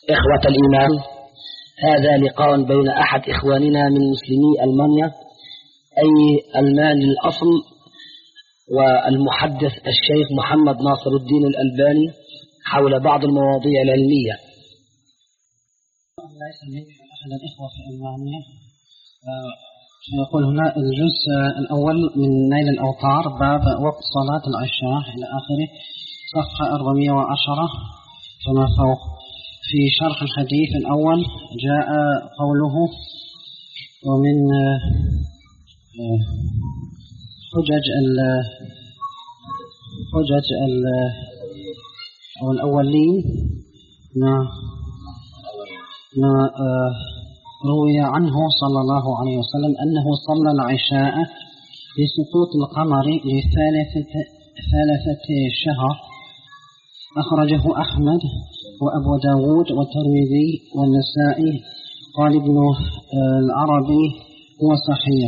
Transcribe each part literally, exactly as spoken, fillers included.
إخوة الإيمان، هذا لقاء بين أحد إخواننا من مسلمي ألمانيا أي ألمان الأصل والمحدث الشيخ محمد ناصر الدين الألباني حول بعض المواضيع العلمية. ليس لي أحد الإخوة في ألمانيا. يقول هنا الجزء الأول من نيل الأوطار باب وقت صلاة العشاء إلى آخره، صفحة أربعمائة وعشرة فما فوق. في شرح الحديث الأول جاء قوله: ومن حجج حجج الأولين ما ما روي عنه صلى الله عليه وسلم أنه صلى العشاء لسقوط القمر لثالثة ثلاثة شهر، أخرجه أحمد وأبو داود والترمذي والنسائي. قال ابن العربي هو صحيح.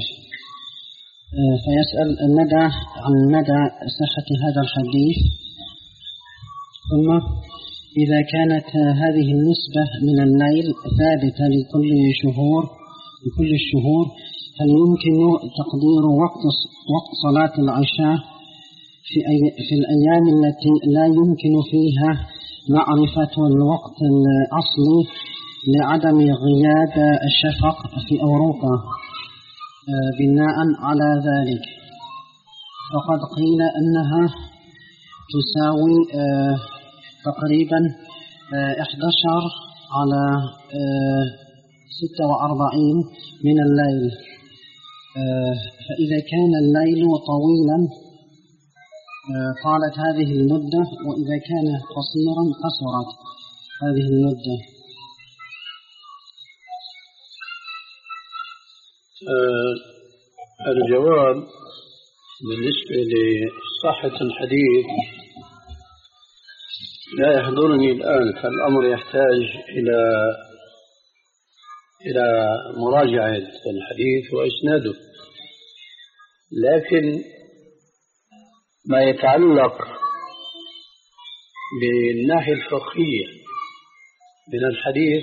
فيسأل المدى عن مدى صحة هذا الحديث. ثم إذا كانت هذه النسبة من الليل ثابتة لكل شهور لكل الشهور، هل يمكن تقدير وقت وقت صلاة العشاء في أي في الأيام التي لا يمكن فيها معرفة الوقت الأصلي لعدم غياب الشفق في أوروبا؟ بناء على ذلك فقد قيل أنها تساوي تقريبا إحدى عشر على ستة وأربعين من الليل. فإذا كان الليل طويلا طالت هذه المدة، وإذا كان قصيرا قصرت هذه المدة. آه الجواب بالنسبة لصحة الحديث لا يحضرني الآن، فالأمر يحتاج إلى إلى مراجعة الحديث وإسناده. لكن ما يتعلق بالناحية الفقهية من الحديث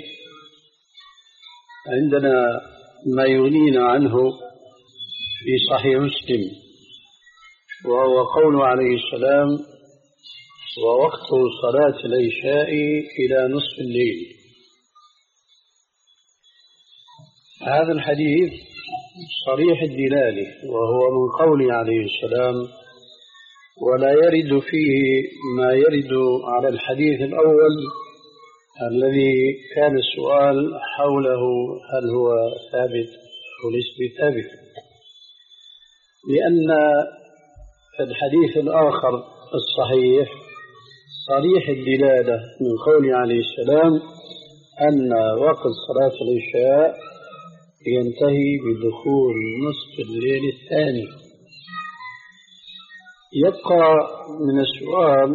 عندنا ما يغنينا عنه في صحيح مسلم، وهو قوله عليه السلام: ووقت صلاة العشاء إلى نصف الليل. هذا الحديث صريح الدلالة، وهو من قوله عليه السلام: ولا يرد فيه ما يرد على الحديث الأول الذي كان السؤال حوله هل هو ثابت أو ليس بثابت، لأن الحديث الآخر الصحيح صريح الدلالة من قوله عليه السلام أن وقت صلاة العشاء ينتهي بدخول نصف الليل الثاني. يبقى من السؤال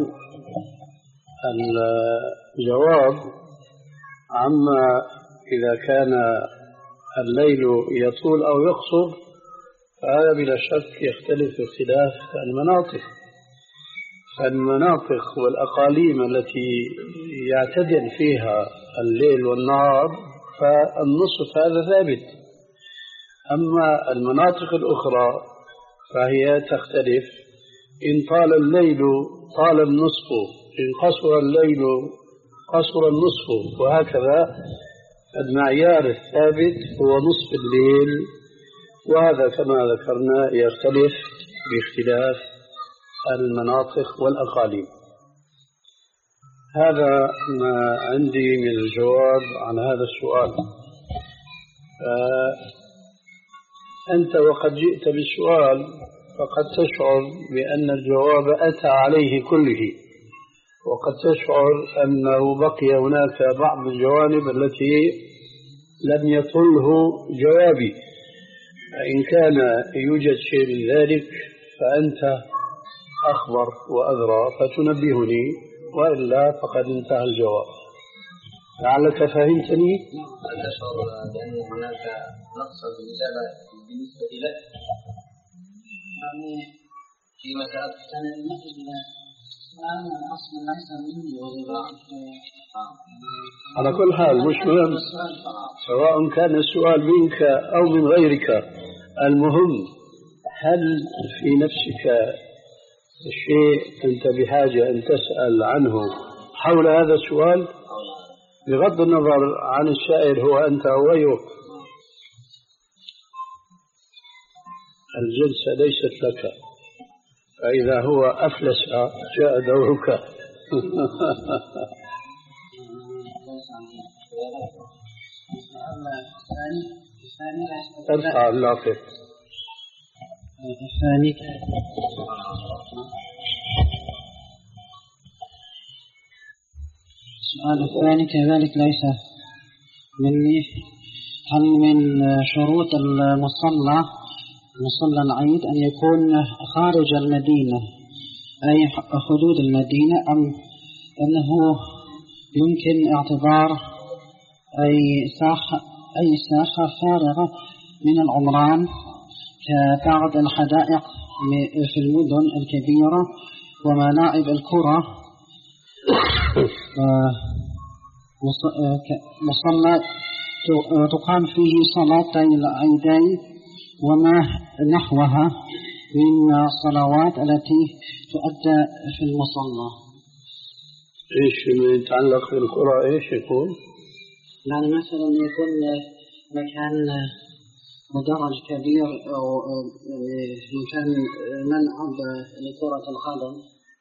الجواب عما إذا كان الليل يطول أو يقصر، فهذا بلا شك يختلف اختلاف المناطق. فالمناطق والأقاليم التي يعتدل فيها الليل والنهار فالنصف هذا ثابت، أما المناطق الأخرى فهي تختلف. إن طال الليل طال النصف، إن قصر الليل قصر النصف، وهكذا. المعيار الثابت هو نصف الليل، وهذا كما ذكرنا يختلف باختلاف المناطق والأقاليم. هذا ما عندي من الجواب عن هذا السؤال. أنت وقد جئت بالسؤال فقد تشعر بأن الجواب أتى عليه كله، وقد تشعر أنه بقي هناك بعض الجوانب التي لم يطله جوابي. فإن كان يوجد شيء من ذلك فأنت أخبر وأدرى فتنبهني، وإلا فقد انتهى الجواب. لعلك فهمتني؟ أنا أشعر بأن هناك نقصا في الإجابة بالنسبة لك، يعني في مسألة السنة المسجد على كل حال مش مهم سواء كان السؤال منك أو من غيرك، المهم هل في نفسك شيء أنت بحاجة أن تسأل عنه حول هذا السؤال بغض النظر عن السائل هو أنت أو غيرك؟ الجلسة ليست لك، فإذا هو أفلس جاء دورك. ارفع اللافت. الثاني السؤال الثاني كذلك ليس مني. هل من شروط المصلى مصلى العيد أن يكون خارج المدينة أي حدود المدينة، أم أنه يمكن اعتبار أي ساحة أي ساحة فارغة من العمران كبعض الحدائق في المدن الكبيرة وملاعب الكرة مصلى تقام فيه صلاتي العيدين وما نحوها من الصلوات التي تؤدى في المصلى؟ إيش اللي يتعلق بالكرة؟ إيش يكون؟ يعني مثلا يكون مكان مدرج كبير أو مكان ملعب لكرة القدم.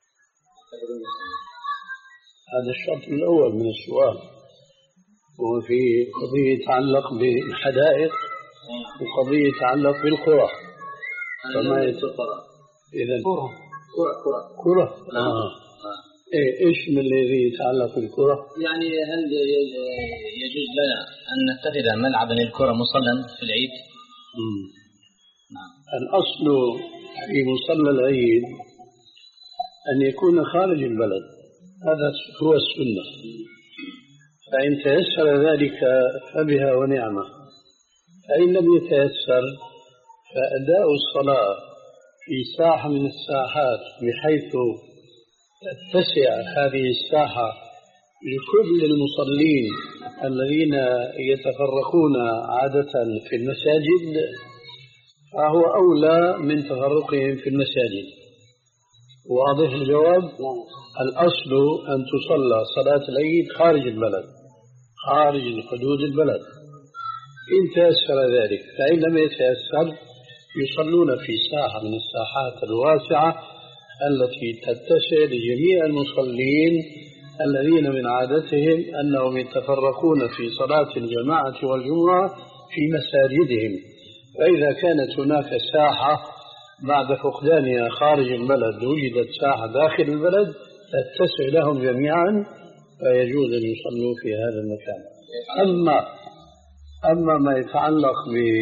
هذا الشرط الأول من السؤال، وفي قضية يتعلق بالحدائق وقضية يتعلق بالكرة. فما يتقرأ إذا كرة كرة كرة آه. إيه إيش من الذي يتعلق بالكرة؟ يعني هل يجوز لنا أن نتخذ ملعبا للكرة مصلى في العيد؟ مم. نعم. الأصل في مصلى العيد أن يكون خارج البلد، هذا هو السنة، فإن تيسر ذلك فبها ونعمة، فإن لم يتيسر فأداء الصلاة في ساحة من الساحات بحيث تتسع هذه الساحة لكل المصلين الذين يتفرقون عادة في المساجد فهو أولى من تفرقهم في المساجد. واضح الجواب؟ الأصل أن تصلى صلاة العيد خارج البلد، خارج حدود البلد. إن تيسر ذلك، فإن لم يتيسر يصلون في ساحة من الساحات الواسعة التي تتسع لجميع المصلين الذين من عادتهم أنهم يتفرقون في صلاة الجماعة والجمعة في مساجدهم. فإذا كانت هناك ساحة بعد فقدانها خارج البلد وجدت ساحة داخل البلد تتسع لهم جميعا فيجوز أن يصلوا في هذا المكان. أما أما ما يتعلق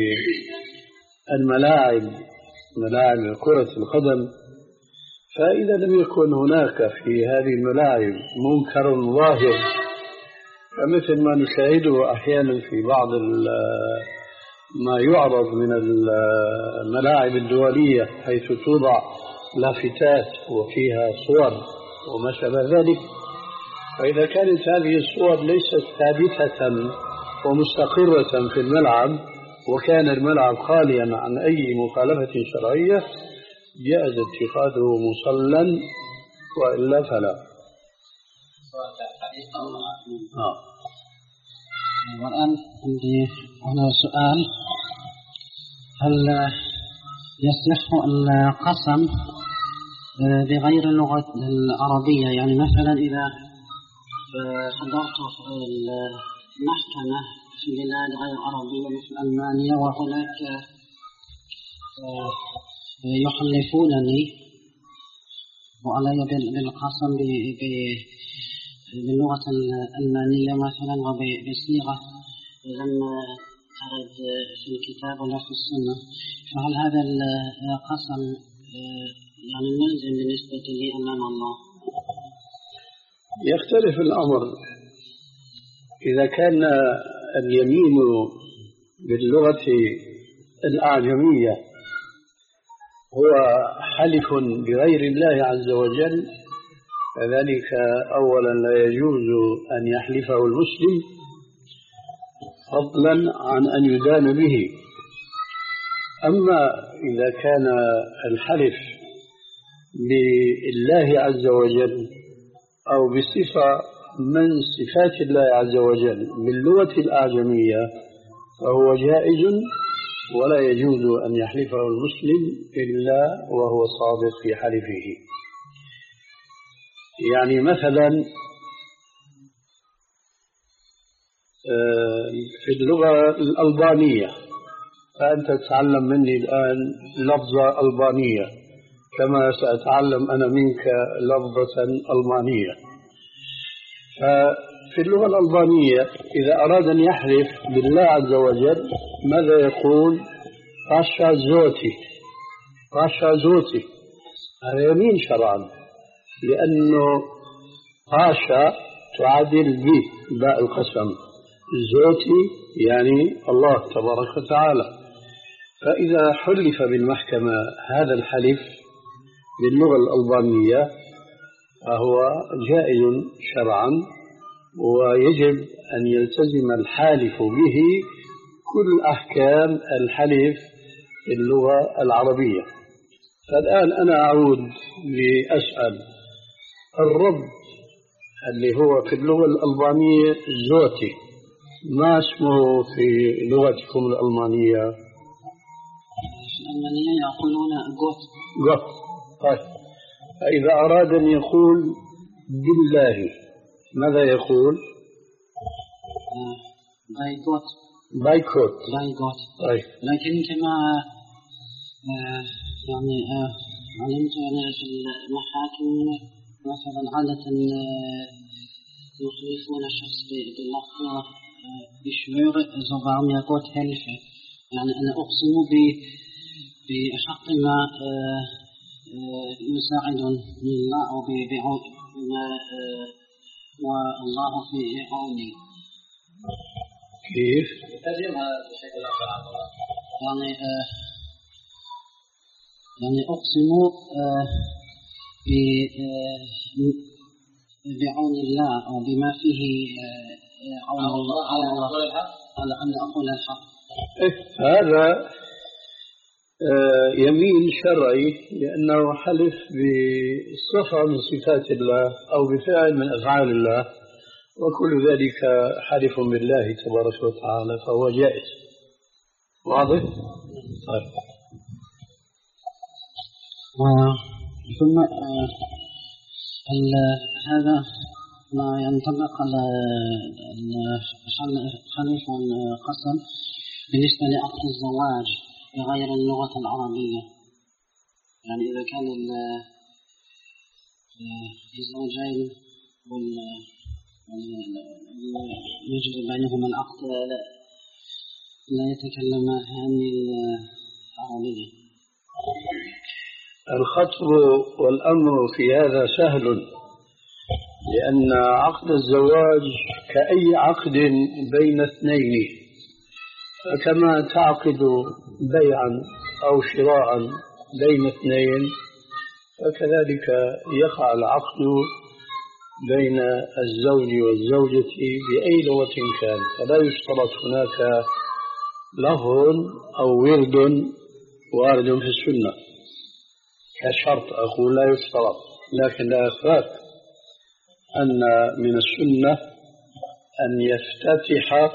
بالملاعب ملاعب كرة القدم، فإذا لم يكن هناك في هذه الملاعب منكر ظاهر فمثل ما نشاهده أحيانا في بعض ما يعرض من الملاعب الدولية حيث توضع لافتات وفيها صور وما شابه ذلك، فإذا كانت هذه الصور ليست ثابتة ومستقرة في الملعب وكان الملعب خاليا عن أي مخالفة شرعية جاءز اتخاذه مصلى وإلا فلا. آه. والآن عندي هنا سؤال: هل يصح القسم بغير اللغة العربية؟ يعني مثلا إذا حضرت المحكمة في بلاد غير عربية مثل ألمانيا وهناك يحلفونني وعلي بالقسم باللغة الألمانية مثلا وبصيغة لم ترد في الكتاب ولا في السنة، فهل هذا القسم يعني ملزم بالنسبة لي أمام الله؟ يختلف الأمر. إذا كان اليمين باللغة الأعجمية هو حلف بغير الله عز وجل كذلك أولا لا يجوز أن يحلفه المسلم فضلا عن أن يدان به. أما إذا كان الحلف بالله عز وجل أو بصفة من صفات الله عز وجل باللغة الأعجمية فهو جائز، ولا يجوز أن يحلفه المسلم إلا وهو صادق في حلفه. يعني مثلا في اللغة الألبانية، فأنت تتعلم مني الآن لفظة ألبانية كما سأتعلم أنا منك لفظة ألمانية. ففي اللغة الألبانية إذا أراد أن يحلف بالله عز وجل ماذا يقول؟ باشا زوتي، باشا زوتي. هذا يمين شرعا، لأنه باشا تعادل به باء القسم، زوتي يعني الله تبارك وتعالى. فإذا حلف بالمحكمة هذا الحلف باللغة الألبانية فهو جائز شرعا، ويجب أن يلتزم الحالف به كل أحكام الحلف باللغة العربية. فالآن أنا أعود لأسأل الرب اللي هو في اللغة الألبانية زوتي، ما اسمه في لغتكم الألمانية؟ في الألمانية يقولون غوت. غوت. طيب، فإذا أراد أن يقول بالله ماذا يقول؟ باي غوت. باي كوت. باي غوت. طيب. لكن كما يعني علمت أنا في المحاكم مثلا عادة يخلفون الشخص باللفظ بشعور زبام يقول هلفة، يعني أنا أقسم بحق ما يساعد الله أو بما والله في عوني. كيف؟ يعني يعني أقسم بعون الله أو بما فيه عون الله على أن أقول الحق. هذا يمين شرعي لأنه حلف بصفة من صفات الله أو بفعل من أفعال الله، وكل ذلك حلف بالله تبارك وتعالى فهو جائز. واضح؟ طيب. ثم هذا ما ينطبق على خليف القسم بالنسبة لعقد الزواج بغير اللغة العربية، يعني إذا كان الزوجين يجب بينهما العقد لا يتكلمان العربية. الخطب والأمر في هذا سهل، لأن عقد الزواج كأي عقد بين اثنين، فكما تعقد بيعا أو شراء بين اثنين فكذلك يقع العقد بين الزوج والزوجة بأي لغة كان، فلا يشترط هناك لفظ أو ورد وارد في السنة كشرط، أقول لا يشترط، لكن لا يخفاك أن من السنة أن يفتتح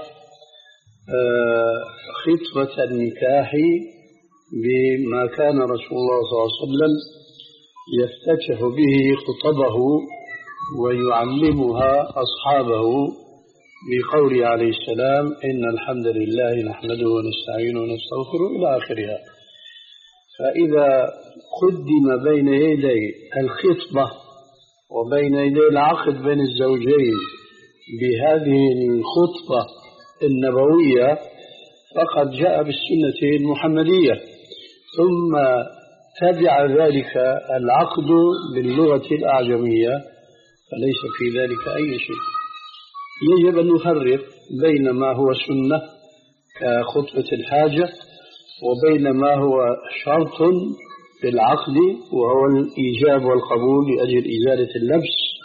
خطبة النكاح بما كان رسول الله صلى الله عليه وسلم يفتتح به خطبه ويعلمها أصحابه بقوله عليه السلام إن الحمد لله نحمده ونستعينه ونستغفره إلى آخرها. فإذا قدم بين يدي الخطبة وبين يدي العقد بين الزوجين بهذه الخطبة النبوية فقد جاء بالسنة المحمدية، ثم تبع ذلك العقد باللغة الأعجمية، فليس في ذلك أي شيء. يجب أن نفرق بين ما هو سنة كخطبة الحاجة وبين ما هو شرط في العقد وهو الإيجاب والقبول لأجل إزالة اللبس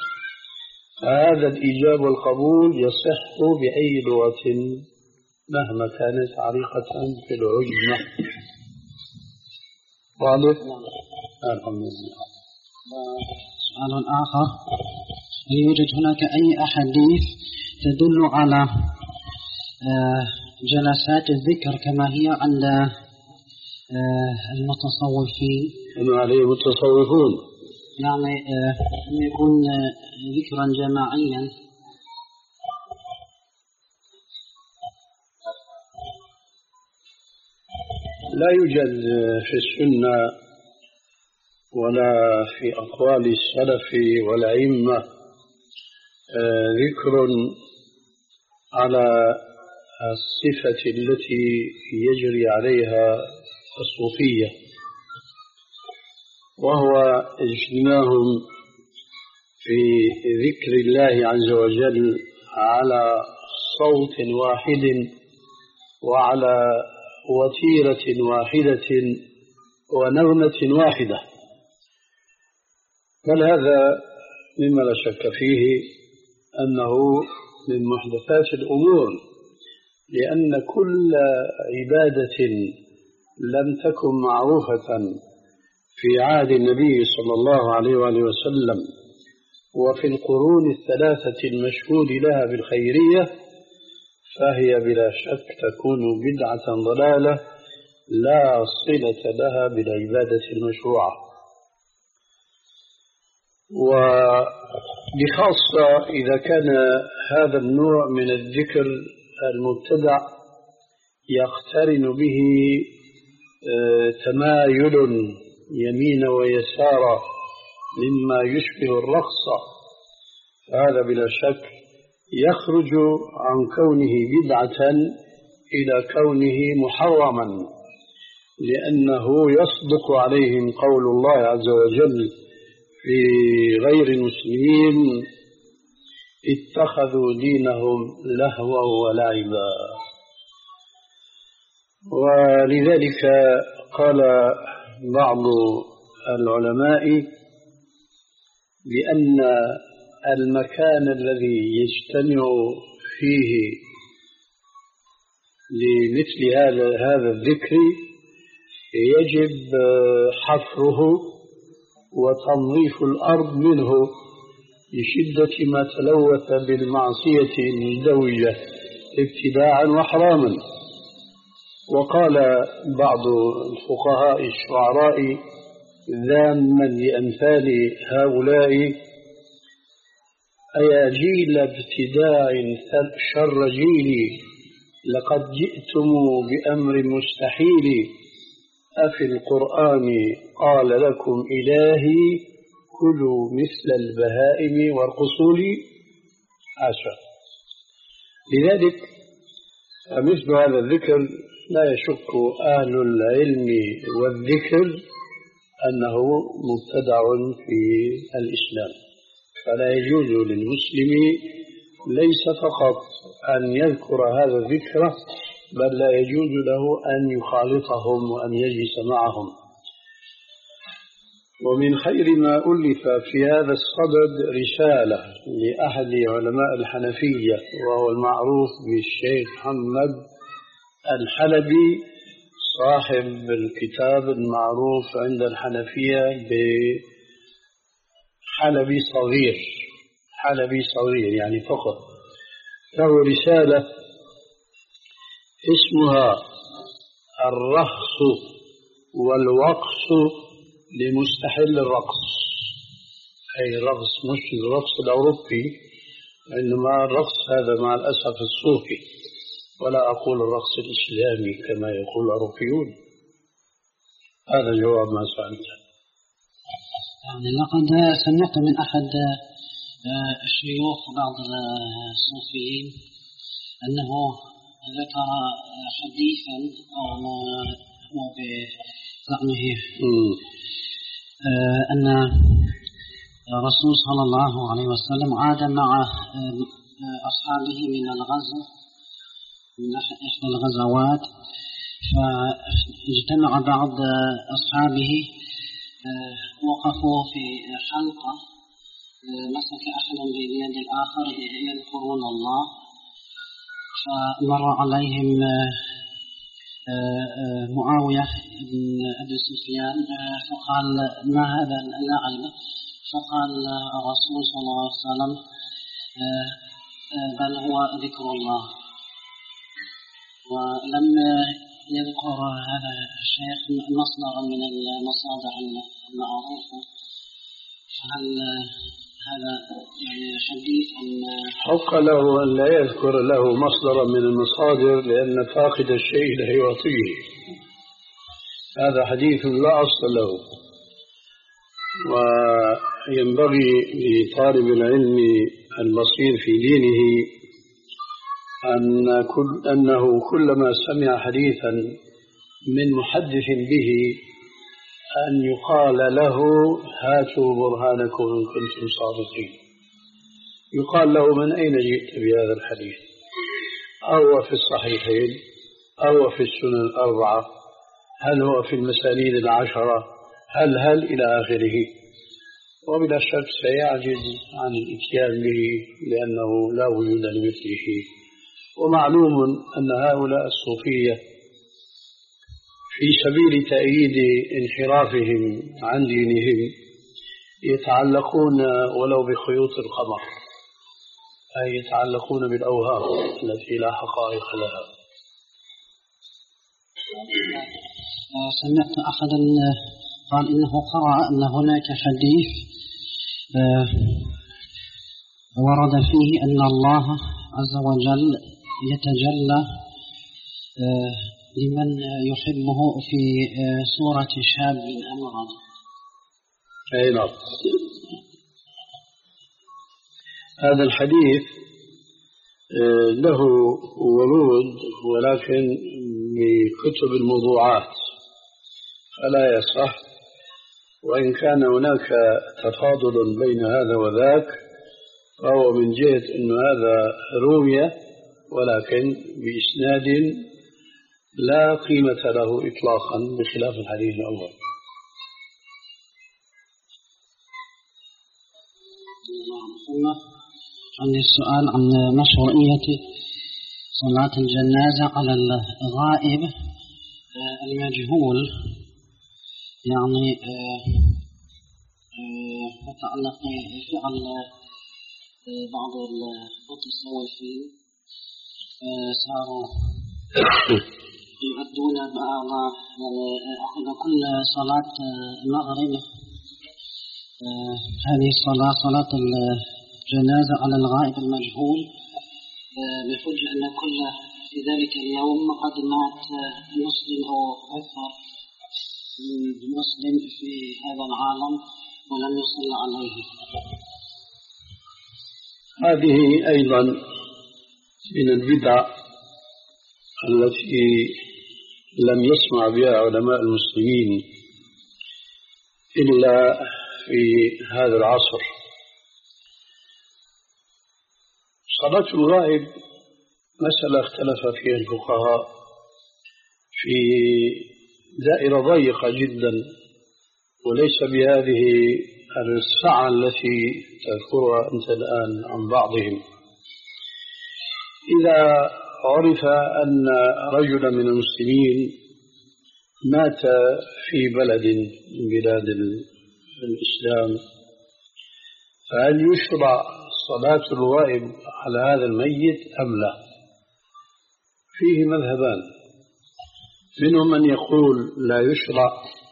هذا الإيجاب والقبول يصح بأي لغة مهما كانت عريقة في العجمة. واضح؟ الحمد لله. سؤال آخر: هل يوجد هناك أي أحاديث تدل على جلسات الذكر كما هي عند المتصوفين؟ كما عليه المتصوفون، يعني يكون ذكرا جماعيا. لا يوجد في السنة ولا في أقوال السلف والأئمة ذكر على الصفة التي يجري عليها الصوفية، وهو اجتماعهم في ذكر الله عز وجل على صوت واحد وعلى وتيرة واحدة ونغمة واحدة. بل هذا مما لا شك فيه أنه من محدثات الأمور، لأن كل عبادة لم تكن معروفة في عهد النبي صلى الله عليه وآله وسلم وفي القرون الثلاثة المشهود لها بالخيرية فهي بلا شك تكون بدعة ضلالة لا صلة لها بالعبادة المشروعة. وبخاصة إذا كان هذا النوع من الذكر المبتدع يقترن به تمايل يمين ويسار مما يشبه الرقص، فهذا بلا شك يخرج عن كونه بدعة إلى كونه محرما، لأنه يصدق عليهم قول الله عز وجل في غير المسلمين: اتخذوا دينهم لهوا ولعبا. ولذلك قال بعض العلماء بأن المكان الذي يجتمع فيه لمثل هذا هذا الذكر يجب حفره وتنظيف الأرض منه لشدة ما تلوث بالمعصية المزدوجة ابتداعا وحراما. وقال بعض الفقهاء الشعراء ذاما لأمثال هؤلاء: أيا جيل ابتداع شر جيلي لقد جئتم بأمر مستحيل، أفي القرآن قال لكم إلهي كلوا مثل البهائم وارقصوا لي؟ عاشا. لذلك فمثل هذا الذكر لا يشك أهل العلم والذكر أنه مبتدع في الإسلام، فلا يجوز للمسلم ليس فقط أن يذكر هذا الذكر بل لا يجوز له أن يخالطهم وأن يجلس معهم. ومن خير ما ألف في هذا الصدد رسالة لأحد علماء الحنفية وهو المعروف بالشيخ محمد الحلبي، صاحب الكتاب المعروف عند الحنفية بحلبي صغير، حلبي صغير يعني فقط. له رسالة اسمها الرخص والوقص لمستحل الرقص، أي الرقص مش الرقص الأوروبي، إنما الرقص هذا مع الأسف الصوفي، ولا أقول الرقص الإسلامي كما يقول الأوروبيون. هذا جواب ما سألته. يعني لقد سمعت من أحد الشيوخ بعض الصوفيين أنه ذكر حديثا أو بزعمه أن الرسول صلى الله عليه وسلم عاد مع أصحابه من الغزو من إحدى الغزوات، فاجتمع بعض أصحابه وقفوا في حلقة مسك أحد بيد الآخر يذكرون الله، فمر عليهم معاوية بن أبي سفيان فقال ما هذا اللعب؟ فقال الرسول صلى الله عليه وسلم بل هو ذكر الله. ولم يذكر هذا الشيخ مصدرا من المصادر المعروفة، فهل هذا يعني حديث أم حق له أن لا يذكر له مصدرا من المصادر، لأن فاقد الشيء لا يعطيه. هذا حديث لا أصل له، وينبغي لطالب العلم البصير في دينه أن كل أنه كلما سمع حديثا من محدث به أن يقال له هاتوا برهانكم إن كنتم صادقين. يقال له من أين جئت بهذا الحديث؟ أو في الصحيحين أو في السنن الأربعة، هل هو في المسانيد العشرة، هل هل إلى آخره. وبلا شك سيعجز عن الإتيان به لأنه لا وجود لمثله. ومعلوم أن هؤلاء الصوفية في سبيل تأييد انحرافهم عن دينهم يتعلقون ولو بخيوط القمر، أي يتعلقون بالأوهام التي لا حقائق لها. سمعت أحدا قال إنه قرأ أن هناك حديث ورد فيه أن الله عز وجل يتجلى لمن يحبه في سورة شاب أمرض. أي نعم. هذا الحديث له ورود ولكن بكتب الموضوعات فلا يصح، وإن كان هناك تفاضل بين هذا وذاك فهو من جهة أن هذا روية ولكن بإسناد لا قيمة له إطلاقا بخلاف الحديث الأول. عندي السؤال عن مشروعية صلاة الجنازة على الغائب المجهول، يعني متعلق بفعل بعض المتصوفين صاروا يؤدون بعض يعني كل صلاة المغرب هذه الصلاة صلاة الجنازة على الغائب المجهول بحجة أن كل في ذلك اليوم قد مات مسلم أو أكثر مسلم في هذا العالم ولم يصلى عليه. هذه أيضا من البدع التي لم يسمع بها علماء المسلمين إلا في هذا العصر. صلاة الغائب مسألة اختلف فيها الفقهاء في دائرة ضيقة جدا، وليس بهذه السعة التي تذكرها أنت الآن عن بعضهم. إذا عرف أن رجلا من المسلمين مات في بلد من بلاد الإسلام، فهل يشرع صلاة الغائب على هذا الميت أم لا؟ فيه مذهبان، منهم من يقول لا يشرع،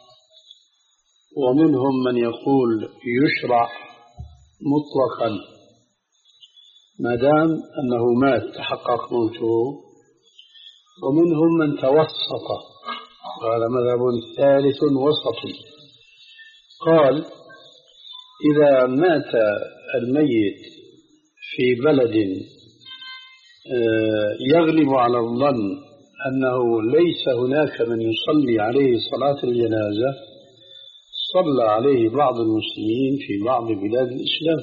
ومنهم من يقول يشرع مطلقا ما دام أنه مات تحقق موته، ومنهم من توسط، وهذا مذهب ثالث وسط، قال إذا مات الميت في بلد يغلب على الظن أنه ليس هناك من يصلي عليه صلاة الجنازة، صلى عليه بعض المسلمين في بعض بلاد الإسلام.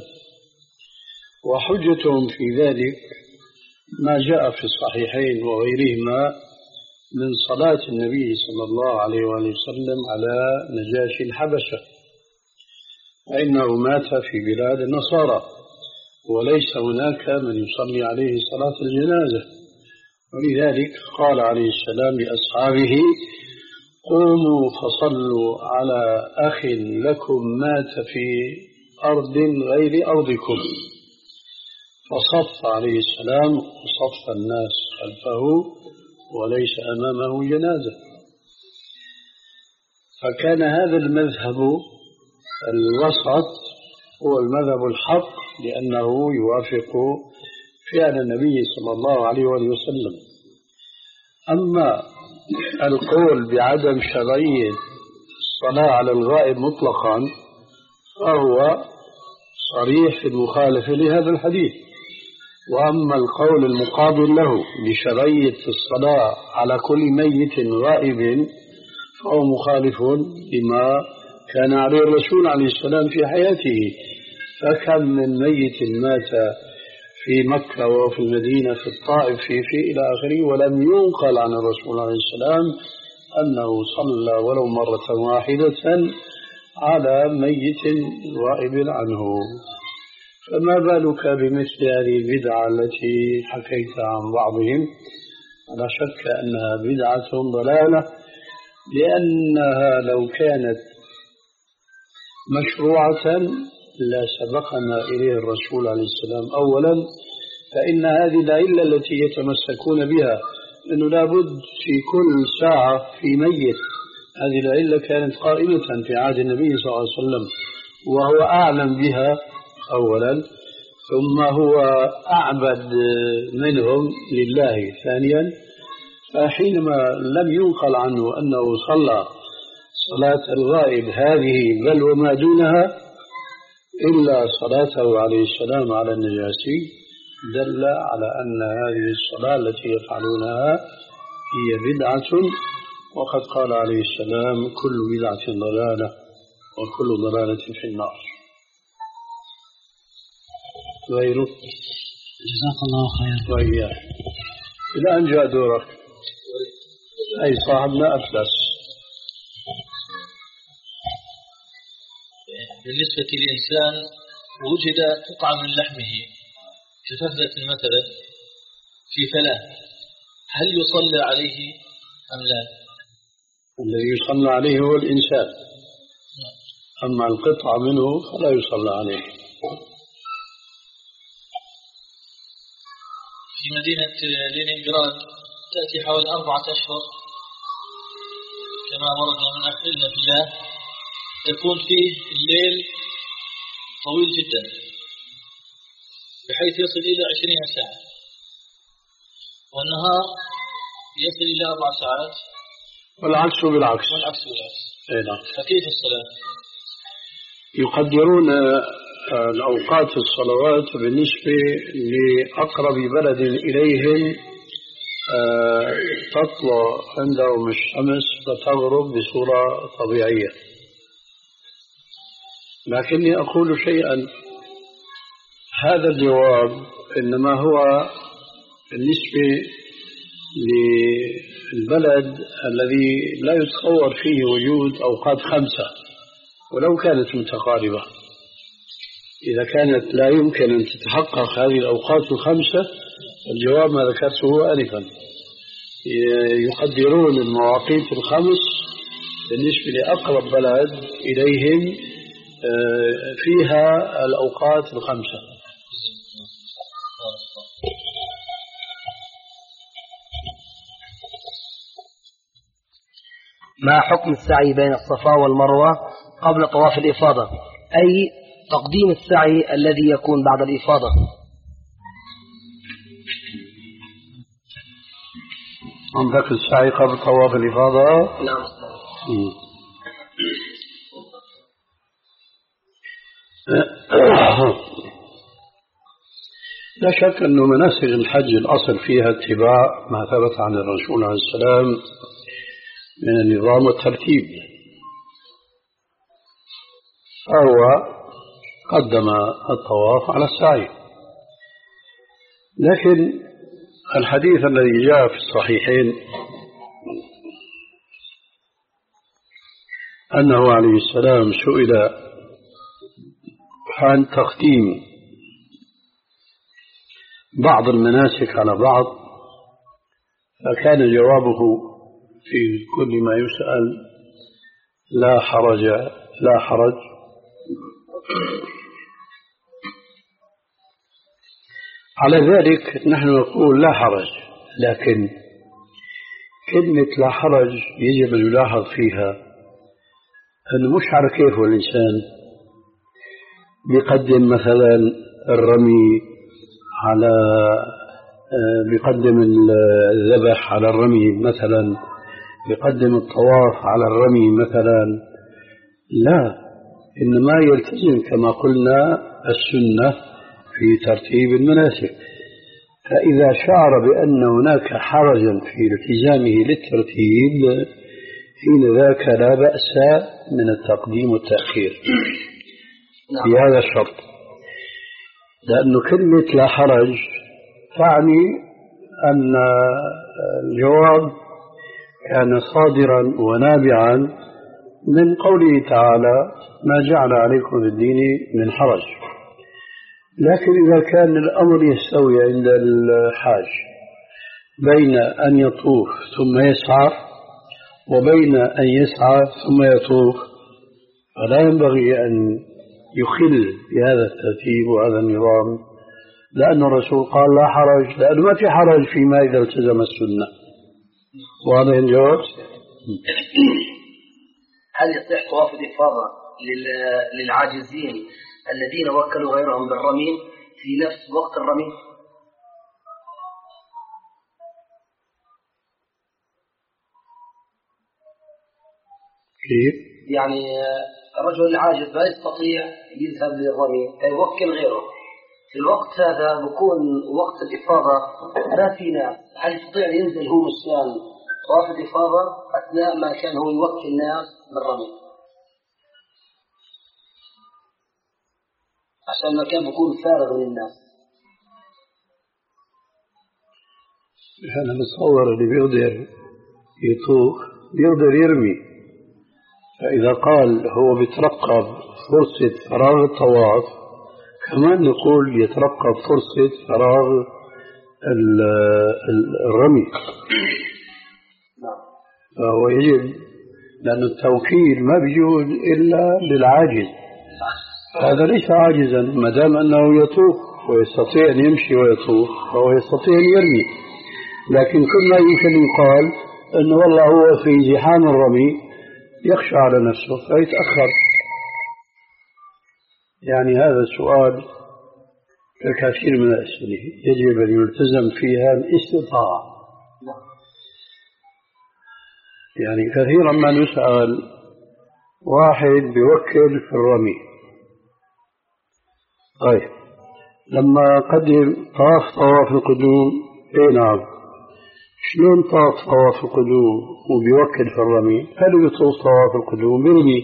وحجتهم في ذلك ما جاء في الصحيحين وغيرهما من صلاة النبي صلى الله عليه وآله وسلم على نجاشي الحبشة، فإنه مات في بلاد النصارى وليس هناك من يصلي عليه صلاة الجنازة، ولذلك قال عليه السلام لأصحابه: قوموا فصلوا على أخ لكم مات في أرض غير أرضكم. فصف عليه السلام وصف الناس خلفه وليس أمامه جنازة. فكان هذا المذهب الوسط هو المذهب الحق، لأنه يوافق فعل النبي صلى الله عليه وسلم. أما القول بعدم شرعية الصلاة على الغائب مطلقا فهو صريح في المخالفة لهذا الحديث. وأما القول المقابل له بشرعية الصلاة على كل ميت غائب فهو مخالف لما كان عليه الرسول عليه السلام في حياته. فكم من ميت مات في مكة وفي المدينة في الطائف في في إلى آخره، ولم ينقل عن الرسول عليه السلام أنه صلى ولو مرة واحدة على ميت غائب عنه. فما بالك بمثل هذه البدعة التي حكيت عن بعضهم؟ لا شك أنها بدعة ضلالة، لأنها لو كانت مشروعة لا سبقنا إليه الرسول عليه السلام أولا. فإن هذه العلة التي يتمسكون بها أنه لابد في كل ساعة في ميت، هذه العلة كانت قائمة في عهد النبي صلى الله عليه وسلم وهو أعلم بها أولا، ثم هو أعبد منهم لله ثانيا. فحينما لم ينقل عنه أنه صلى صلاة الغائب هذه بل وما دونها إلا صلاته عليه السلام على النجاشي، دل على أن هذه الصلاة التي يفعلونها هي بدعة، وقد قال عليه السلام: كل بدعة ضلالة وكل ضلالة في النار. غيره. جزاك الله خير. وإياه. إلى أن جاء دورك أي صاحبنا أفلس. بالنسبة للإنسان وجد قطعة من لحمه كفزة مثلا في فلاة، هل يصلى عليه أم لا؟ الذي يصلى عليه هو الإنسان، أما القطعة منه فلا يصلى عليه. في مدينة لينينغراد تأتي حوالي أربعة أشهر كما ورد من أخبرنا في الله، يكون فيه الليل طويل جدا بحيث يصل إلى عشرين ساعة، والنهار يصل إلى أربع ساعات، والعكس بالعكس. والعكس بالعكس. نعم. فكيف الصلاة؟ يقدرون الأوقات الصلوات بالنسبة لأقرب بلد إليهم تطلع عندهم الشمس فتغرب بصورة طبيعية. لكني أقول شيئا، هذا الجواب إنما هو بالنسبة للبلد الذي لا يتصور فيه وجود أوقات خمسة ولو كانت متقاربة. إذا كانت لا يمكن أن تتحقق هذه الأوقات الخمسة، الجواب ما ذكرته آنفا. يقدرون المواقيت الخمس بالنسبة لأقرب بلد إليهم فيها الأوقات الخمسة. ما حكم السعي بين الصفا والمروة قبل طواف الإفاضة، أي تقديم السعي الذي يكون بعد الإفاضة؟ عندك السعي قبل طواف الإفاضة؟ نعم. لا شك أن مناسك الحج الأصل فيها اتباع ما ثبت عن الرسول عليه السلام من النظام والترتيب، فهو قدم الطواف على السعي. لكن الحديث الذي جاء في الصحيحين أنه عليه السلام سئل عن تقديم بعض المناسك على بعض، فكان جوابه في كل ما يسأل لا حرج لا حرج. على ذلك نحن نقول لا حرج، لكن كلمة لا حرج يجب أن يلاحظ فيها أنه مش على كيف الإنسان بيقدم مثلا الرمي على بيقدم الذبح على الرمي مثلا، بيقدم الطواف على الرمي مثلا، لا، إنما يلتزم كما قلنا السنة في ترتيب المناسك. فإذا شعر بأن هناك حرجا في التزامه للترتيب حين ذاك لا بأس من التقديم والتأخير بهذا الشرط، لأن كلمة لا حرج تعني أن الجواب كان صادرا ونابعا من قوله تعالى ما جعل عليكم في الدين من حرج. لكن إذا كان الأمر يستوي عند الحاج بين أن يطوف ثم يسعى وبين أن يسعى ثم يطوف، فلا ينبغي أن يخل بهذا الترتيب وهذا النظام، لأن الرسول قال لا حرج، لأنه ما في حرج فيما إذا التزم السنة. واضح الجواب؟ هل يصح طواف الإفاضة للعاجزين الذين وكلوا غيرهم بالرمي في نفس وقت الرمي؟ كيف؟ يعني الرجل العاجز لا يستطيع يذهب للرمي فيوكل غيره، في الوقت هذا بكون وقت الإفاضة ما في ناس، هل يستطيع ينزل هو مشان طواف الإفاضة أثناء ما كان هو يوكل الناس بالرمي عشان المكان بيكون فارغ من الناس؟ أنا متصور اللي بيقدر يطوف بيقدر يرمي، فإذا قال هو بيترقب فرصة فراغ الطواف كمان نقول يترقب فرصة فراغ الرمي، فهو يجب، لأن التوكيل ما بيجوز إلا للعاجز، هذا ليس عاجزا ما دام أنه يطوف ويستطيع أن يمشي ويطوف فهو يستطيع أن يرمي. لكن كل ما يمكن يقال أنه والله هو في زحام الرمي يخشى على نفسه فيتأخر. يعني هذا السؤال كثير من الأسئلة يجب أن يلتزم فيها الاستطاعة. يعني كثيرا ما نسأل واحد بيوكل في الرمي، طيب لما قدم طاف طواف القدوم، اي نعم، شلون طاف طواف القدوم وبيوكل في الرمي؟ هل يطوف طواف القدوم برمي؟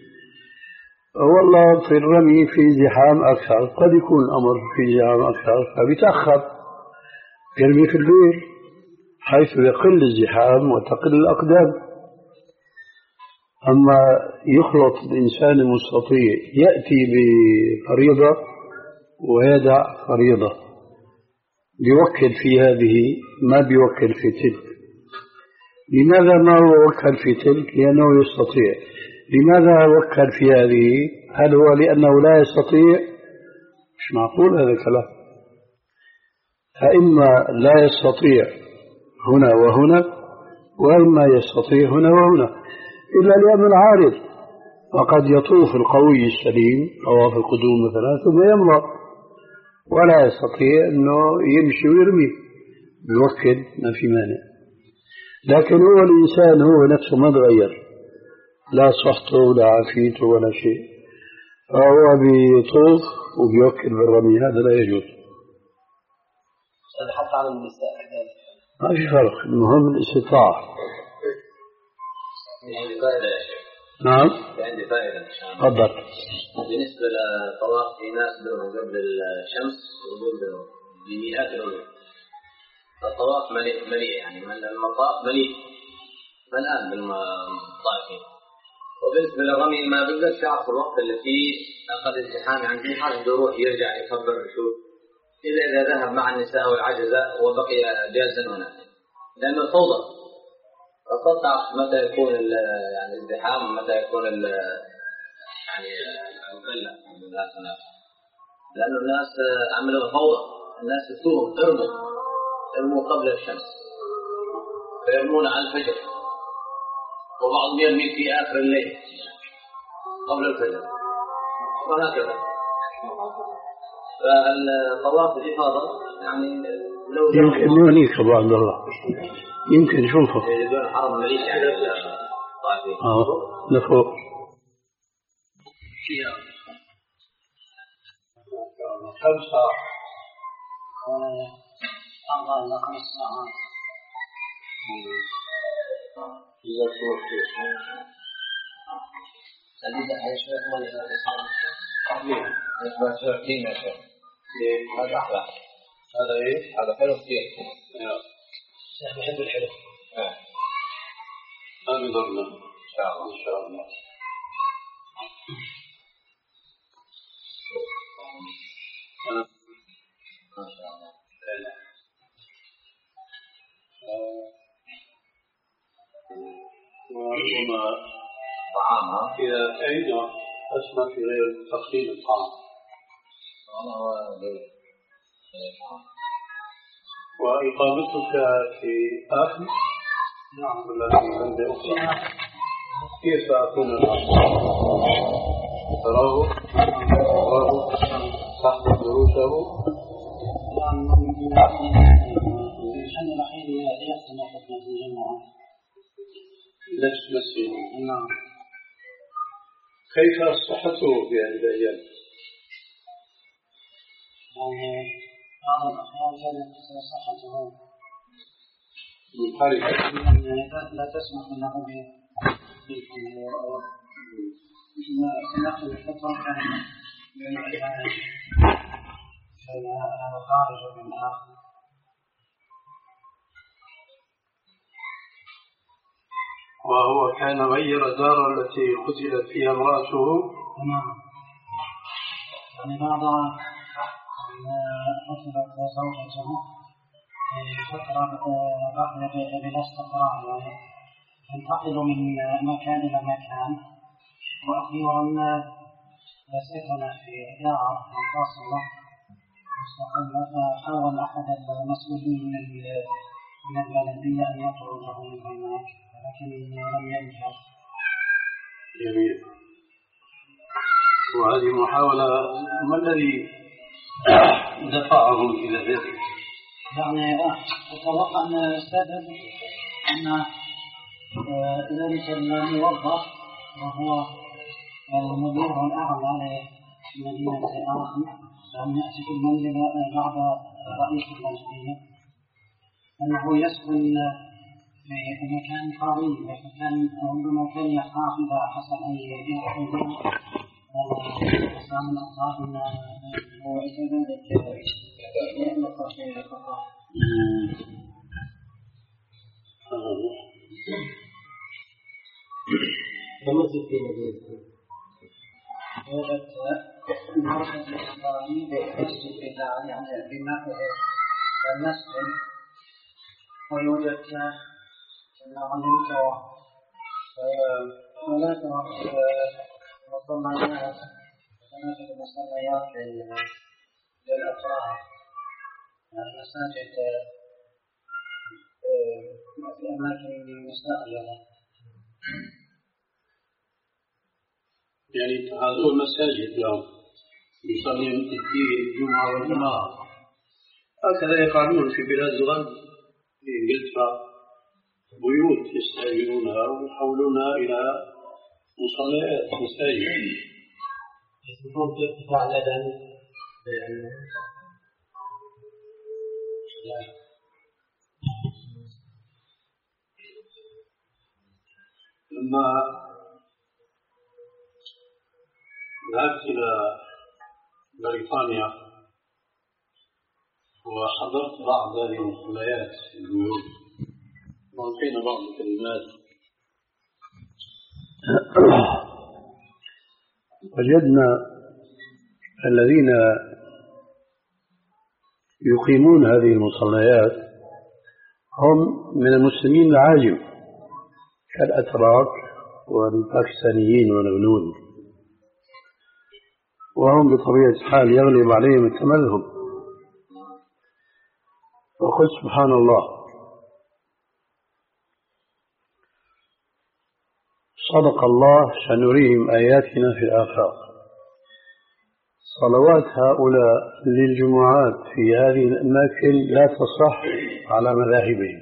والله في الرمي في زحام أكثر، قد يكون الأمر في زحام أكثر فبيتأخر يرمي في الليل حيث يقل الزحام وتقل الأقدام. أما يخلط الإنسان المستطيع يأتي بفريضة ويدع فريضة، بيوكل في هذه ما بيوكل في تلك. لماذا ما وكل في تلك؟ لأنه يستطيع. لماذا وكل في هذه؟ هل هو لأنه لا يستطيع؟ مش معقول هذا الكلام. فإما لا يستطيع هنا وهنا، وإما يستطيع هنا وهنا، إلا لأن العارض، وقد يطوف القوي السليم طواف القدوم مثلا ثم يمضى ولا يستطيع أنه يمشي ويرمي، يوكل ما في مانع. لكن هو الإنسان هو نفسه ما تغير، لا صحته ولا عافيته ولا شيء، فهو بيطوف وبيوكل بالرمي، هذا لا يجوز. هذا حتى على النساء كذلك ما في فرق، المهم الاستطاعة. عندي فائدة يا شيخ. نعم. عندي فائدة. تفضل. بالنسبة للطواف في ناس بدهم قبل الشمس وقبل بمئات الأمور. الطواف مليء مليء يعني المطاف مليء ملآن بالطائفين. وبالنسبة للرمي ما بقدرش أعرف الوقت اللي فيه قد ازدحام، يعني في حاجة يروح يرجع يكبر يشوف إذا إذا ذهب مع النساء والعجزة وبقي جالسا هناك، لأنه فوضى. أستطيع متى يكون يعني ازدحام ومتى يكون يعني المكلف من الناس هناك، لأنه الناس عملوا فوضى، الناس يسوهم ارموا ارموا قبل الشمس فيرمون على الفجر، وبعضهم يرمي في آخر الليل قبل الفجر وهكذا. فالطواف الإفاضة يعني لو يمكن يونيك أبو عبد الله، يمكن شوفه يريدون حرم مليش يعني الطائفين اه لفوق خمسة أربعة إلى خمس ساعات. إذا صورت سليدة حيث يحمل إلى الإسلام يسمى سورتين يا شيخ. هذا أحلى. هذا إيه؟ هذا حلو كثير. شيخ بحب الحلو. ما بضرنا إن شاء الله. إن شاء الله. ما شاء الله. وما طعامها إذا أيضا أسمى في غير تقسيم الطعام وإقامتك في آخر نعم ولا في بلد أخرى كيف أكون تراه تراه تحت دروسه الحل الوحيد يحسن خطبة الجمعة. نفس مسجد. نعم. كيف صحته في هذه الأيام؟ يعني بعض الأحيان كانت صحته منحرفة لا تسمح له بنقل الفطرة كان خارج من آخر. وهو كان غير دار التي قتلت فيها امرأته. نعم. يعني بعد قتلت زوجته في فترة بلا استقرار، يعني ينتقل من مكان إلى مكان، وأخيرا سكن في دار منفصلة مستقلة، فحاول أحد المسؤولين من البلدية أن يطرده من هناك لكن لم ينجح. جميل. وهذه محاولة ما الذي دفعهم إلى ذلك؟ يعني أتوقع أن السبب أن ذلك الموظف وهو المدير الأعلى لمدينة آخر لم يأتي في المنزل بعد رئيس المنزلية أنه يسكن في مكان قريب، مكان ربما كان يخاف إذا حصل أي إنسان من أصحابنا هو كذلك يطلق في الخطأ. فمسجد في مدينة وجدت المركز الإسلامي مسجد بداع يعني بنحو المسجد، ويوجد كما علمت هناك مصليات هناك مصليات للأفراد، المساجد في أماكن مستأجرة. يعني هذول مساجد لهم يصلون فيه الجمعة والجمعة، هكذا يفعلون في بلاد الغرب في إنجلترا، بيوت يستأجرونها ويحولونها إلى مصليات مساجد. يكون في ارتفاع الأذان لما ذهبت إلى بريطانيا وحضرت بعض هذه المصليات في البيوت وألقينا بعض الكلمات، وجدنا الذين يقيمون هذه المصليات هم من المسلمين العاجم كالأتراك والباكستانيين والغنود، وهم بطبيعة الحال يغلب عليهم التمذهب. وقل سبحان الله، صدق الله سنريهم آياتنا في الآفاق. صلوات هؤلاء للجمعات في هذه الأماكن لا تصح على مذاهبهم،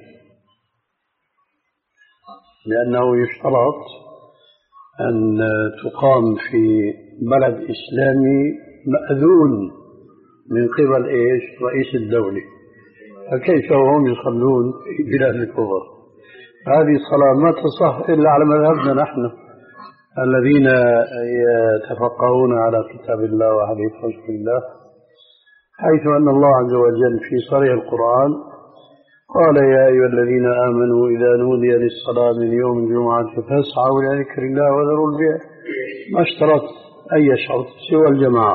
لأنه يشترط أن تقام في بلد إسلامي مأذون من قبل إيش؟ رئيس الدولة. فكيف هم يصلون في بلاد الكفر؟ هذه الصلاة ما تصح إلا على مذهبنا نحن الذين يتفقهون على كتاب الله وحديث رسول الله، حيث أن الله عز وجل في صريح القرآن قال: يا أيها الذين آمنوا إذا نودي للصلاة من يوم الجمعة فاسعوا إلى ذكر الله وذروا البيع. ما اشترط أي شرط سوى الجماعة.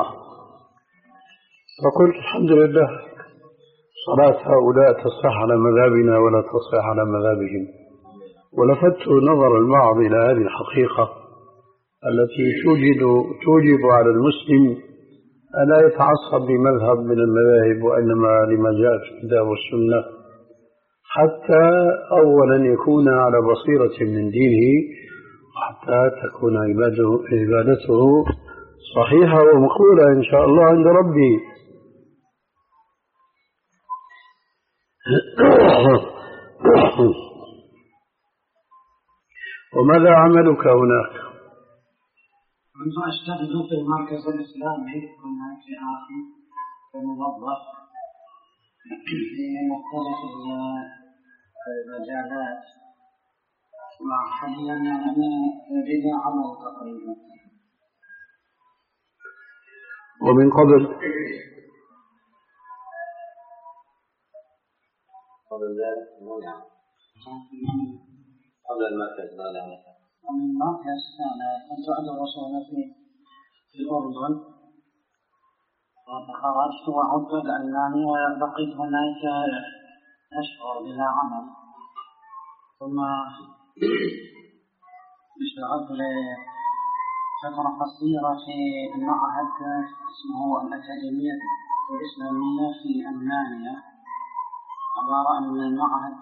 فقلت الحمد لله، صلاة هؤلاء تصح على مذهبنا ولا تصح على مذهبهم. ولفت نظر البعض إلى هذه الحقيقة التي توجد توجب على المسلم ألا يتعصب بمذهب من المذاهب، وإنما لما جاء في الكتاب والسنة، حتى أولا يكون على بصيرة من دينه، وحتى تكون عبادته, عبادته صحيحة ومقبولة إن شاء الله عند ربه. وماذا عملك هناك؟ كنت أشتغل في المركز الإسلامي هناك في آخر كموظف في مختلف المجالات، وحاليا أنا بدا عمل تقريبا. ومن قبل قبل ذلك نعم قبل المركز لا لا من المركز أنا كنت أدرس في في الأردن، وتخرجت وعدت الألمانيا وبقيت هناك أشهر بلا عمل، ثم اشتغلت لفترة قصيرة في المعهد اسمه الأكاديمية الإسلامية في ألمانيا، عبارة عن المعهد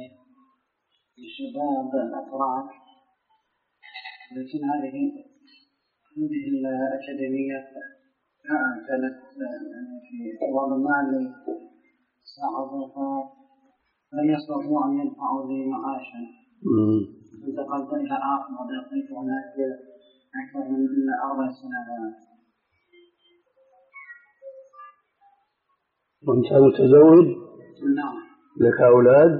للشباب الأتراك. لكن هذه هذه الأكاديمية كانت في طوال مالي صعبة، فلم يستطيعوا أن يدفعوا لي معاشا. انتقلت إلى آخر وبقيت هناك أكثر من أربع سنوات. وأنت متزوج؟ نعم. لك أولاد؟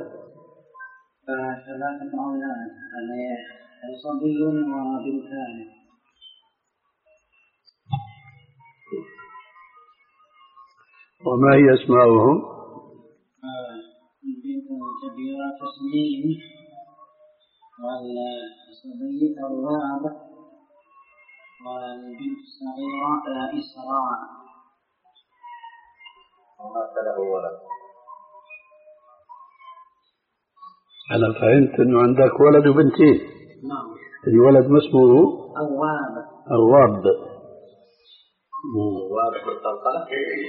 ثلاثة أولاد، يعني صبي وبنتان. وما هي أسماؤهم؟ البنت الكبيرة تسليم، والصبي ثواب، والبنت الصغيرة إسراء. ومات له ولد. أنا فهمت أنه عندك ولد وبنتين. نعم. الولد ما اسمه؟ أواب. أواب. أواب القلقلة.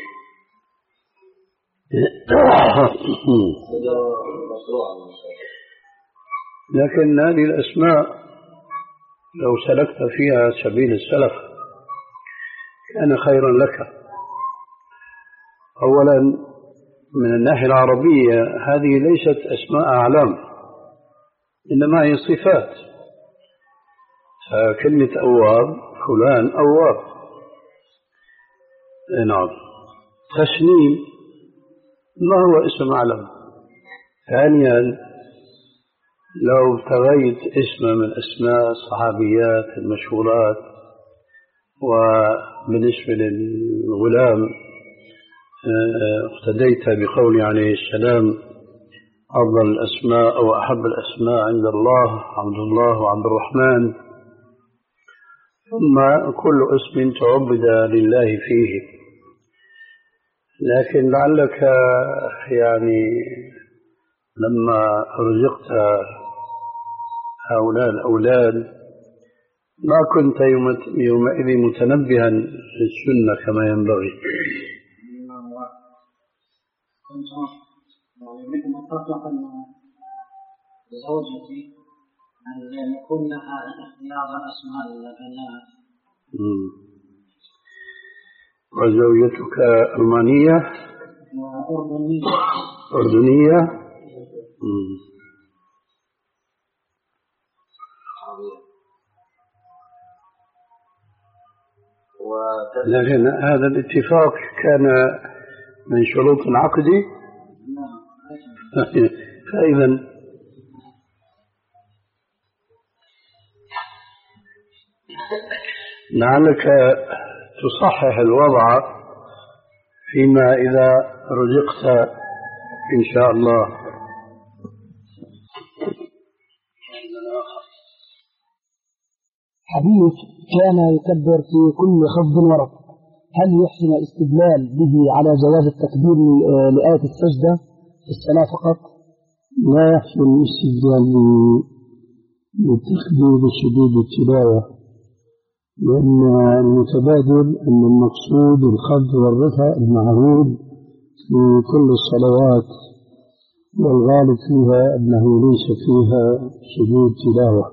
لكن هذه الأسماء لو سلكت فيها سبيل السلف كان خيرا لك. أولا من الناحية العربية هذه ليست أسماء أعلام، إنما هي صفات. فكلمة أواب فلان أواب. نعم. تسنيم ما هو اسم علم. ثانيا لو ابتغيت اسم من أسماء الصحابيات المشهورات، وبالنسبة للغلام اقتديت بقول عليه السلام: أفضل الأسماء أو أحب الأسماء عند الله عبد الله وعبد الرحمن، ثم كل اسم تعبد لله فيه. لكن لعلك يعني لما رزقت هؤلاء الأولاد ما كنت يومئذ متنبها للسنة كما ينبغي. كنت مثل ما تطلق زوجتي أن يكون لها اختيار أسماء البنات. وزوجتك ألمانية؟ أردنية. أردنية؟ لكن هذا الاتفاق كان من شروط العقد. فإذا لعلك تصحح الوضع فيما إذا رزقت إن شاء الله. حديث كان يكبر في كل خفض ورق، هل يحسن الاستدلال به على جواز التكبير لآية السجدة في الصلاة فقط؟ لا يحسن الاستدلال بالتكبير بسجود التلاوة، لأن المتبادل أن المقصود الخفض والرفع المعهود في كل الصلوات، والغالب فيها أنه ليس فيها سجود تلاوة.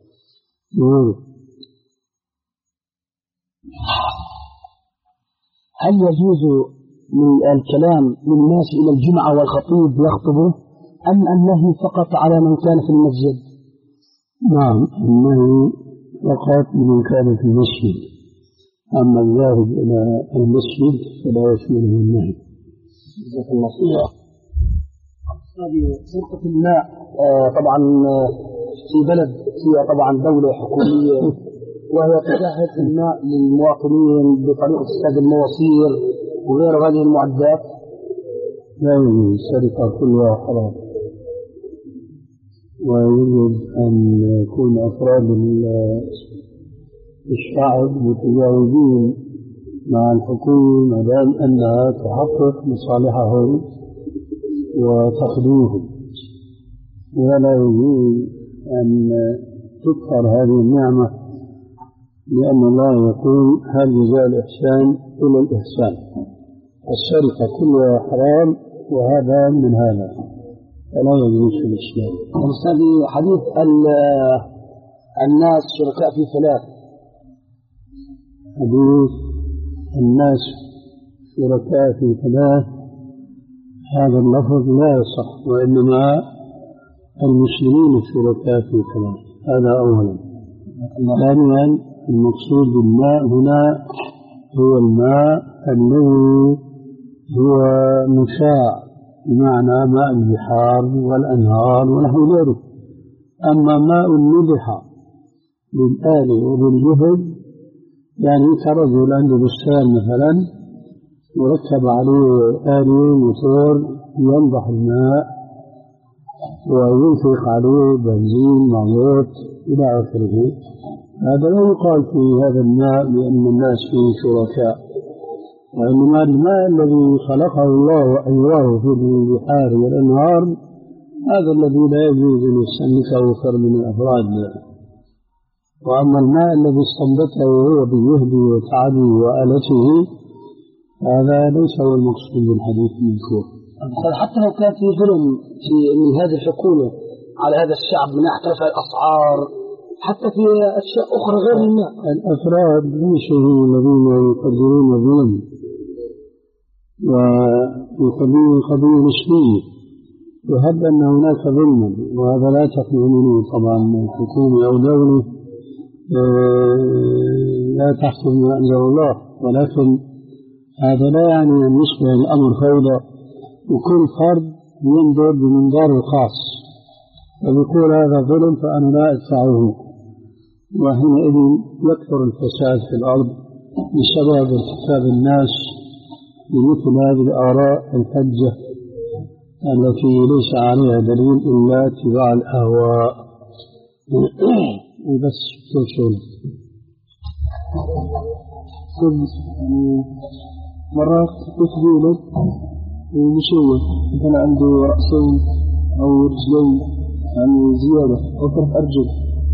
هل يجوز من الكلام للناس إلى الجمعة والخطيب يخطبه، أم أنه فقط على من كان في المسجد؟ نعم، أنه فقط لمن كان في المسجد، أما الذاهب إلى المسجد فلا يشمله النهي. جزاك الله خيرا. هذه سرقة الماء طبعا في بلد فيها طبعا دولة حكومية، وهي تجهز الماء للمواطنين بطريقة استخدام المواسير وغير هذه المعدات. لا يجوز، السرقة كلها حرام، ويجب أن يكون أفراد الشعب متجاوبين مع الحكومة ما دام أنها تحقق مصالحهم وتخدمهم، ولا يجوز أن تكفر هذه النعمة، لأن الله يقول هل جزاء الإحسان إلا الإحسان. السرقة كلها حرام، وهذا من هذا فلا يجوز في الإسلام. أستاذ حديث الناس شركاء في ثلاث، حديث الناس شركاء في ثلاث هذا اللفظ لا يصح، وإنما المسلمين شركاء في ثلاث، هذا أولا. ثانيا المقصود بالماء هنا هو الماء الذي هو مشاع، بمعنى ماء البحار والأنهار ونحو ذلك. أما ماء ملح بالآلة وبالجهد، يعني كرجل عنده بستان مثلا وركب عليه آلة موتور ينضح الماء وينفق عليه بنزين مازوت إلى آخره، هذا لا يقال في هذا الماء لأن الناس فيه شركاء، وإنما الماء الذي خلقه الله وأيواه في البحار والأنهار هذا الذي لا يجوز أن يستنكه فرد من الأفراد. وأما الماء الذي استنبته هو بجهده وتعبه وآلته هذا ليس هو المقصود بالحديث المذكور. حتى لو كان في ظلم في من هذه الحكومة على هذا الشعب من ناحية رفع الأسعار، حتى في أشياء أخرى غير الماء، الأفراد ليسوا هم الذين يقدرون الظلم، ويقدرون قضية نسبية، وهب أن هناك ظلما، وهذا لا تقنع منه طبعا الحكومة أو دولة لا تحكم ما أنزل الله، ولكن هذا لا يعني أن يصبح الأمر فوضى وكل فرد ينظر بمنظار الخاص ويقول هذا ظلم فأنا لا أدفعه، وحينئذ يكثر الفساد في الأرض بسبب ارتكاب الناس لمثل هذه الآراء الحجة التي ليس عليها دليل إلا اتباع الأهواء. وبس كل شيء. مرات يولد ومشوه مثلا عنده رأسين أو رجلين يعني زيادة أو ثلاث أرجل،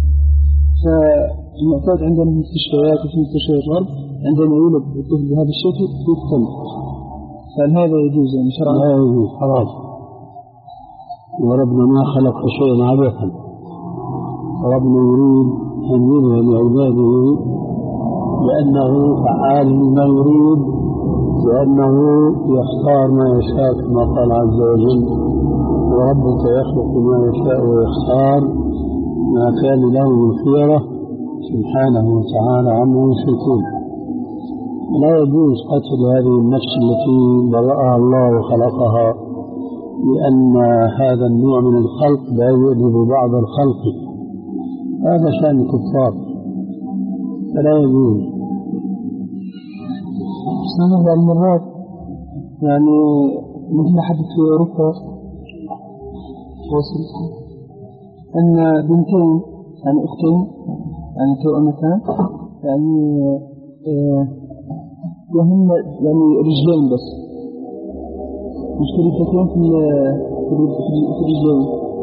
فالمعتاد عندنا في المستشفيات وفي مستشفيات الغرب عندما يولد الطفل بهذا الشكل يقتل، فهل هذا يجوز يعني شرعا؟ لا يجوز، حرام. وربنا ما خلق شيئا عبثا، ربنا يريد أن ينهى لعباده لأنه فعال لما يريد، لأنه يختار ما يشاء كما قال عز وجل: وربك يخلق ما يشاء ويختار، ما كان له من خيرة سبحانه وتعالى عما يشركون. لا يجوز قتل هذه النفس التي برأها الله وخلقها، لأن هذا النوع من الخلق لا يؤذي بعض الخلق، هذا شأن الكفار، فلا يجوز. سنة المرات يعني مثل حدث في أوروبا وصل أن بنتين يعني أختين يعني توأمتان يعني وهم يعني رجلين بس مشتركتين في الرجلين،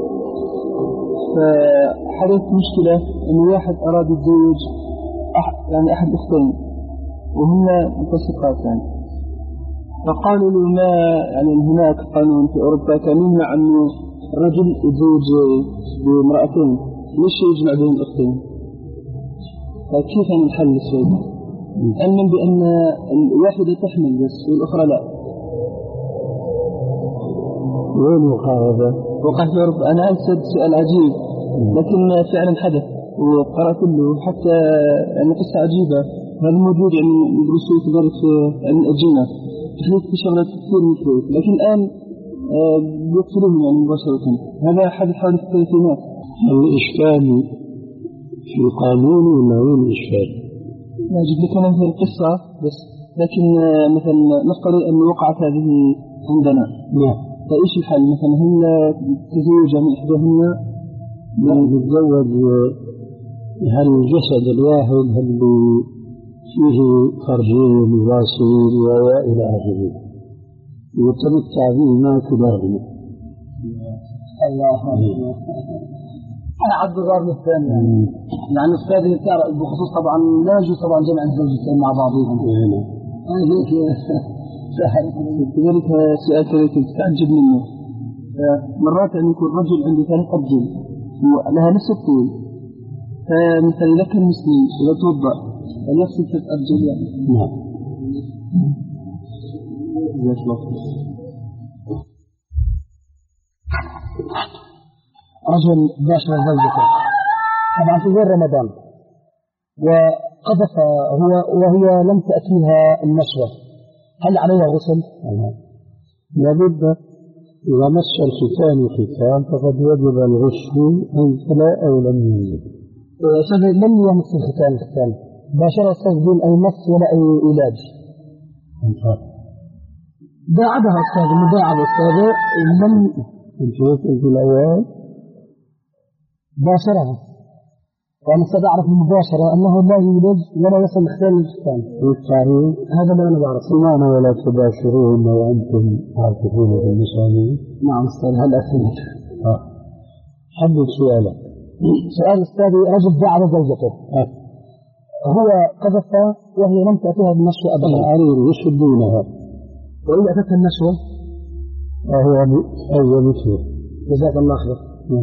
فحدث مشكلة أن واحد أراد يتزوج يعني أحد أختين وهن متسقات يعني، فقالوا له ما يعني هناك قانون في أوروبا كان يمنع أنه الرجل يتزوج بامرأتين، ليش يجمع بين الأختين؟ فكيف يعني الحل الشيء؟ أمن بأن الواحدة تحمل بس والأخرى لا. وين وقع هذا؟ وقع في أوروبا. أنا أنسد سؤال عجيب لكن فعلا حدث وقرأت له حتى يعني قصة عجيبة، هذا موجود يعني ندرسوه كذلك في علم الأجنة تحديث في شغلات كثير مثله، لكن الآن بيقتلون يعني مباشرة. هذا حدث حوالي في الثلاثينات. الإشكال في قانون ولا وين الإشكال؟ لا أجيب لك أنا مثل القصة بس، لكن مثلا نفترض أن وقعت هذه عندنا. نعم. فإيش الحل؟ مثلا هل تزوج من إحداهن؟ لا يتزوج. هل الجسد الواحد هل فيه فرجين وراسين وإلى آخره يتمتع به ما كلاهما. الله أكبر. أنا عبد الغار الثاني يعني أستاذي بخصوص طبعا لا يجوز طبعا جمع الزوجتين مع بعضهم. أنا هيك سهل كذلك سؤال كذلك تتعجب منه. مرات أن يكون رجل عنده ثلاث أرجل ولها نفس الطول، فمثلا إذا كان مسلم إذا توضأ ونفس ثلاث أرجل يعني. نعم. جزاك الله خير. رجل باشر زوجته طبعا في غير رمضان وقذف هو وهي لم تأتيها النشوة، هل عليها غسل؟ لابد إذا مس الختان ختان فقد وجب الغسل أن فلا أو لم يوجد. لم يمس الختان الختان باشر الأستاذ بدون أي مس ولا أي علاج. داعبها أستاذ المداعبة أستاذ لم انتهيت في الأول باشرها، وأنا سأعرف المباشرة أنه لا يولد ولا يصل لختان الختان. والتعريف هذا ما أنا بعرف. سمعنا ولا تباشروهن وأنتم عاكفون في المساجد. نعم أستاذ هل أفهم. حدد سؤالك. سؤال أستاذي رجل داعب زوجته أه. هو قذف وهي لم تأتيها بالنشوة أبدا. العرير يشدونها وإذا أتتها النشوة فهو أول مثله. جزاك الله خير.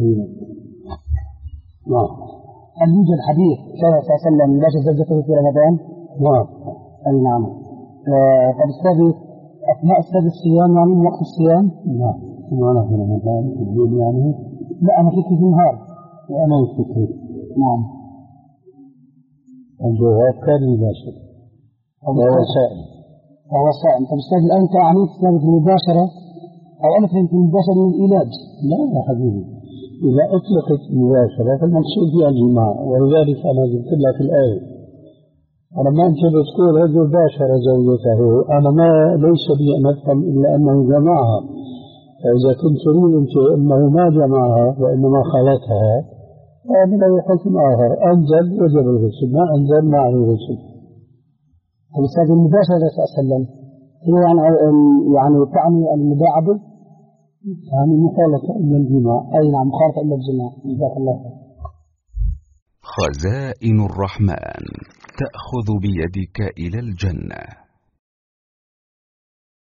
نعم. هل يوجد حديث صلى الله عليه وسلم لا زوجته في رمضان؟ نعم. أي نعم. فبالتالي أثناء أستاذ الصيام يعني وقت الصيام؟ نعم. وأنا في رمضان في الليل يعني؟ لا أنا فيك في النهار. وأنا في نعم. الجواب كان مباشر. وهو صائم. وهو صائم. طب أستاذ الآن أنت عنيت أستاذ المباشرة أو أنا فهمت المباشرة من العلاج؟ لا يا حبيبي، إذا أطلقت مباشرة فالمقصود فيها الجماع، ولذلك أنا قلت لك الآية أنا ما أنت بتقول رجل باشر زوجته، أنا ما ليس لي أن أفهم إلا أنه جمعها، فإذا كنت تريد أنت أنه ما جمعها وإنما خلتها هذا له حكم آخر، أنزل وجب الغسل، ما أنزل ما عليه الغسل. الأستاذ المباشرة صلى الله عليه وسلم هو يعني يعني تعني المداعبة يعني مخالطة إلى الجماع. أي نعم مخالطة إلى الجماع. جزاك الله خير. خزائن الرحمن تأخذ بيدك إلى الجنة.